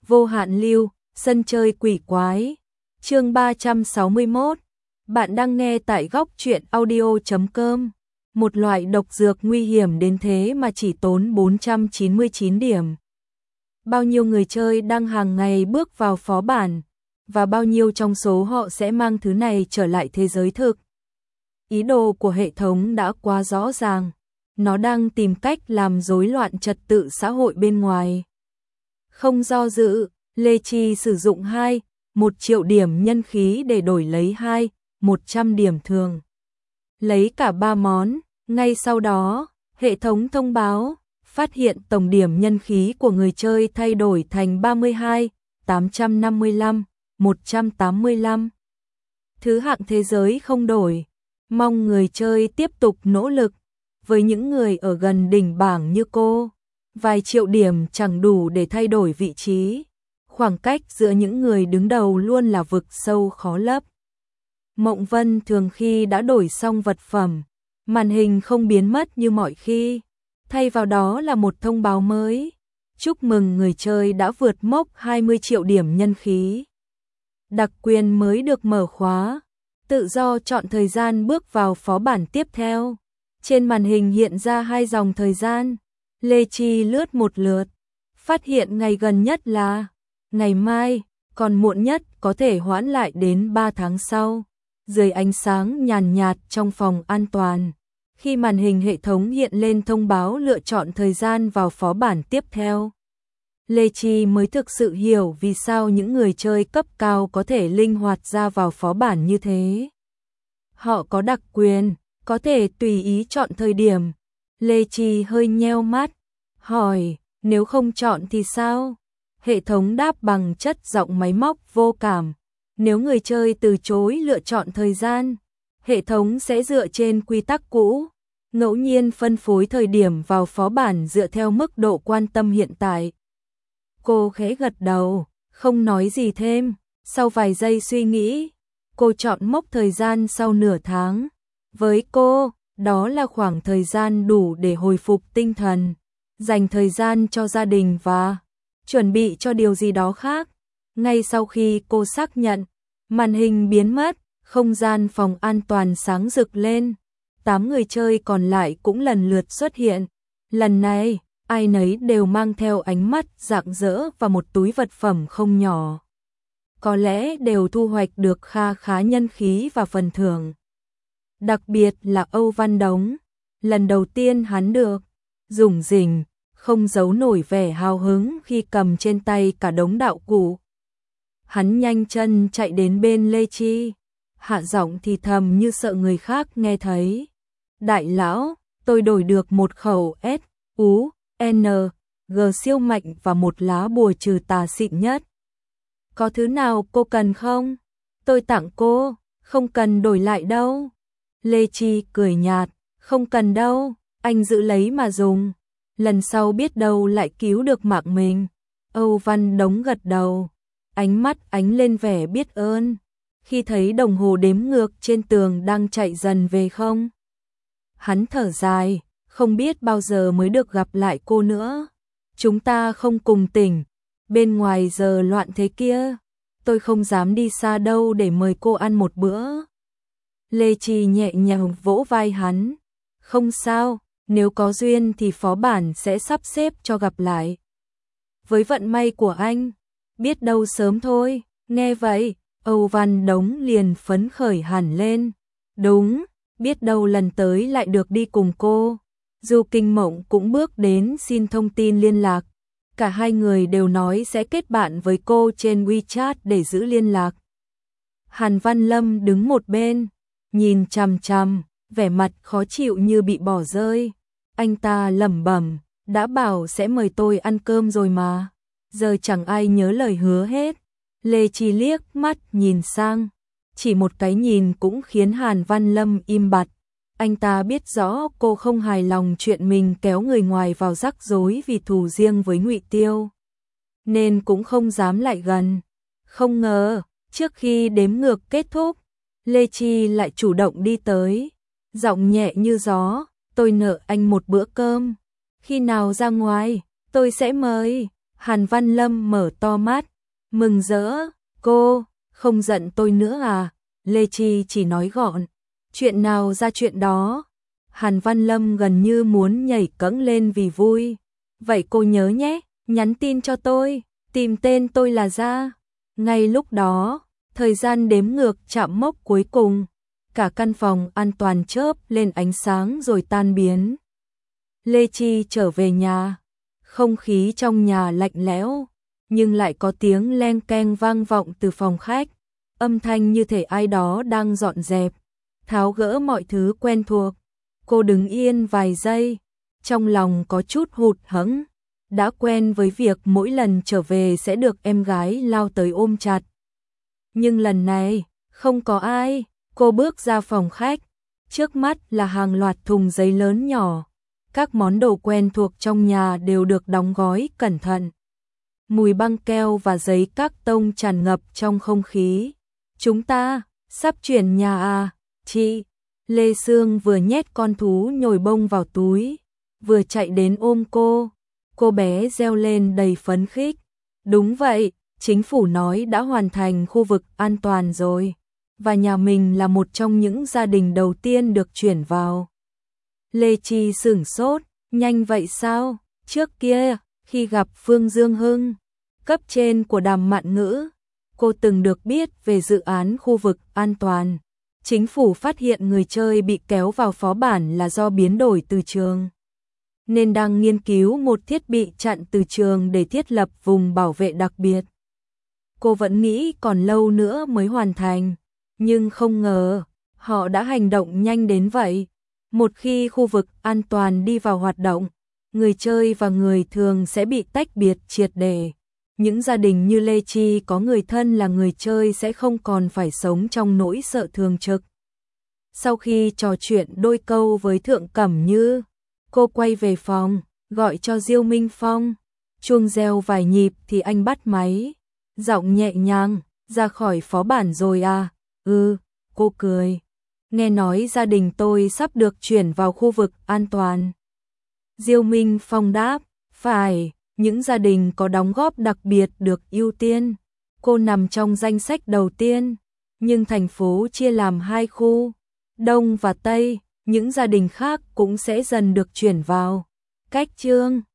Vô hạn lưu, sân chơi quỷ quái. Chương 361. Bạn đang nghe tại góc truyện audio.com. Một loại độc dược nguy hiểm đến thế mà chỉ tốn 499 điểm. Bao nhiêu người chơi đang hàng ngày bước vào phó bản, và bao nhiêu trong số họ sẽ mang thứ này trở lại thế giới thực. Ý đồ của hệ thống đã quá rõ ràng. Nó đang tìm cách làm rối loạn trật tự xã hội bên ngoài. Không do dự, Lê Chi sử dụng 1 triệu điểm nhân khí để đổi lấy 100 điểm thường. Lấy cả 3 món, ngay sau đó, hệ thống thông báo, phát hiện tổng điểm nhân khí của người chơi thay đổi thành 32, 855, 185. Thứ hạng thế giới không đổi, mong người chơi tiếp tục nỗ lực. Với những người ở gần đỉnh bảng như cô, vài triệu điểm chẳng đủ để thay đổi vị trí. Khoảng cách giữa những người đứng đầu luôn là vực sâu khó lấp. Mộng Vân thường khi đã đổi xong vật phẩm, màn hình không biến mất như mọi khi. Thay vào đó là một thông báo mới. Chúc mừng người chơi đã vượt mốc 20 triệu điểm nhân khí. Đặc quyền mới được mở khóa. Tự do chọn thời gian bước vào phó bản tiếp theo. Trên màn hình hiện ra 2 dòng thời gian. Lê Chi lướt một lượt, phát hiện ngày gần nhất là ngày mai, còn muộn nhất có thể hoãn lại đến 3 tháng sau. Dưới ánh sáng nhàn nhạt trong phòng an toàn, khi màn hình hệ thống hiện lên thông báo lựa chọn thời gian vào phó bản tiếp theo, Lê Chi mới thực sự hiểu vì sao những người chơi cấp cao có thể linh hoạt ra vào phó bản như thế. Họ có đặc quyền, có thể tùy ý chọn thời điểm. Lê Chi hơi nheo mắt, hỏi, nếu không chọn thì sao? Hệ thống đáp bằng chất giọng máy móc vô cảm. Nếu người chơi từ chối lựa chọn thời gian, hệ thống sẽ dựa trên quy tắc cũ, ngẫu nhiên phân phối thời điểm vào phó bản dựa theo mức độ quan tâm hiện tại. Cô khẽ gật đầu, không nói gì thêm. Sau vài giây suy nghĩ, cô chọn mốc thời gian sau nửa tháng. Với cô, đó là khoảng thời gian đủ để hồi phục tinh thần, dành thời gian cho gia đình và chuẩn bị cho điều gì đó khác. Ngay sau khi cô xác nhận, màn hình biến mất, không gian phòng an toàn sáng rực lên. 8 người chơi còn lại cũng lần lượt xuất hiện. Lần này, ai nấy đều mang theo ánh mắt rạng rỡ và một túi vật phẩm không nhỏ. Có lẽ đều thu hoạch được kha khá nhân khí và phần thưởng. Đặc biệt là Âu Văn Đống, lần đầu tiên hắn được rủng rỉnh, không giấu nổi vẻ hào hứng khi cầm trên tay cả đống đạo cụ. Hắn nhanh chân chạy đến bên Lê Chi, hạ giọng thì thầm như sợ người khác nghe thấy. Đại lão, tôi đổi được một khẩu S.U.N.G siêu mạnh và một lá bùa trừ tà xịn nhất. Có thứ nào cô cần không? Tôi tặng cô, không cần đổi lại đâu. Lê Chi cười nhạt, không cần đâu, anh giữ lấy mà dùng. Lần sau biết đâu lại cứu được mạng mình. Âu Văn Đống gật đầu, ánh mắt ánh lên vẻ biết ơn. Khi thấy đồng hồ đếm ngược trên tường đang chạy dần về không, hắn thở dài, không biết bao giờ mới được gặp lại cô nữa. Chúng ta không cùng tỉnh, bên ngoài giờ loạn thế kia, tôi không dám đi xa đâu để mời cô ăn một bữa. Lê Chi nhẹ nhàng vỗ vai hắn, không sao, nếu có duyên thì phó bản sẽ sắp xếp cho gặp lại. Với vận may của anh, biết đâu sớm thôi. Nghe vậy, Âu Văn Đống liền phấn khởi hẳn lên. Đúng, biết đâu lần tới lại được đi cùng cô. Du Kinh Mộng cũng bước đến xin thông tin liên lạc. Cả hai người đều nói sẽ kết bạn với cô trên WeChat để giữ liên lạc. Hàn Văn Lâm đứng một bên, nhìn chằm chằm, vẻ mặt khó chịu như bị bỏ rơi. Anh ta lẩm bẩm, đã bảo sẽ mời tôi ăn cơm rồi mà, giờ chẳng ai nhớ lời hứa hết. Lê Chi liếc mắt nhìn sang, chỉ một cái nhìn cũng khiến Hàn Văn Lâm im bặt. Anh ta biết rõ cô không hài lòng chuyện mình kéo người ngoài vào rắc rối vì thù riêng với Ngụy Tiêu, nên cũng không dám lại gần. Không ngờ, trước khi đếm ngược kết thúc, Lê Chi lại chủ động đi tới, giọng nhẹ như gió, tôi nợ anh một bữa cơm, khi nào ra ngoài, tôi sẽ mời. Hàn Văn Lâm mở to mắt, mừng rỡ, cô, không giận tôi nữa à? Lê Chi chỉ nói gọn, chuyện nào ra chuyện đó. Hàn Văn Lâm gần như muốn nhảy cẫng lên vì vui. Vậy cô nhớ nhé, nhắn tin cho tôi, tìm tên tôi là ra. Ngay lúc đó, thời gian đếm ngược chạm mốc cuối cùng. Cả căn phòng an toàn chớp lên ánh sáng rồi tan biến. Lê Chi trở về nhà. Không khí trong nhà lạnh lẽo, nhưng lại có tiếng leng keng vang vọng từ phòng khách. Âm thanh như thể ai đó đang dọn dẹp, tháo gỡ mọi thứ quen thuộc. Cô đứng yên vài giây, trong lòng có chút hụt hẫng. Đã quen với việc mỗi lần trở về sẽ được em gái lao tới ôm chặt. Nhưng lần này, không có ai. Cô bước ra phòng khách, trước mắt là hàng loạt thùng giấy lớn nhỏ. Các món đồ quen thuộc trong nhà đều được đóng gói cẩn thận. Mùi băng keo và giấy các tông tràn ngập trong không khí. Chúng ta, sắp chuyển nhà à, chị? Lê Sương vừa nhét con thú nhồi bông vào túi, vừa chạy đến ôm cô. Cô bé reo lên đầy phấn khích. Đúng vậy, chính phủ nói đã hoàn thành khu vực an toàn rồi. Và nhà mình là một trong những gia đình đầu tiên được chuyển vào. Lê Chi sửng sốt, nhanh vậy sao? Trước kia, khi gặp Phương Dương Hưng, cấp trên của Đàm Mạn Ngữ, cô từng được biết về dự án khu vực an toàn. Chính phủ phát hiện người chơi bị kéo vào phó bản là do biến đổi từ trường, nên đang nghiên cứu một thiết bị chặn từ trường để thiết lập vùng bảo vệ đặc biệt. Cô vẫn nghĩ còn lâu nữa mới hoàn thành, nhưng không ngờ họ đã hành động nhanh đến vậy. Một khi khu vực an toàn đi vào hoạt động, người chơi và người thường sẽ bị tách biệt triệt để. Những gia đình như Lê Chi có người thân là người chơi sẽ không còn phải sống trong nỗi sợ thường trực. Sau khi trò chuyện đôi câu với Thượng Cẩm Như, cô quay về phòng, gọi cho Diêu Minh Phong. Chuông reo vài nhịp thì anh bắt máy, giọng nhẹ nhàng, ra khỏi phó bản rồi à? Ừ, cô cười. Nghe nói gia đình tôi sắp được chuyển vào khu vực an toàn. Diêu Minh Phong đáp, phải, những gia đình có đóng góp đặc biệt được ưu tiên. Cô nằm trong danh sách đầu tiên, nhưng thành phố chia làm 2 khu, Đông và Tây, những gia đình khác cũng sẽ dần được chuyển vào. Cách chương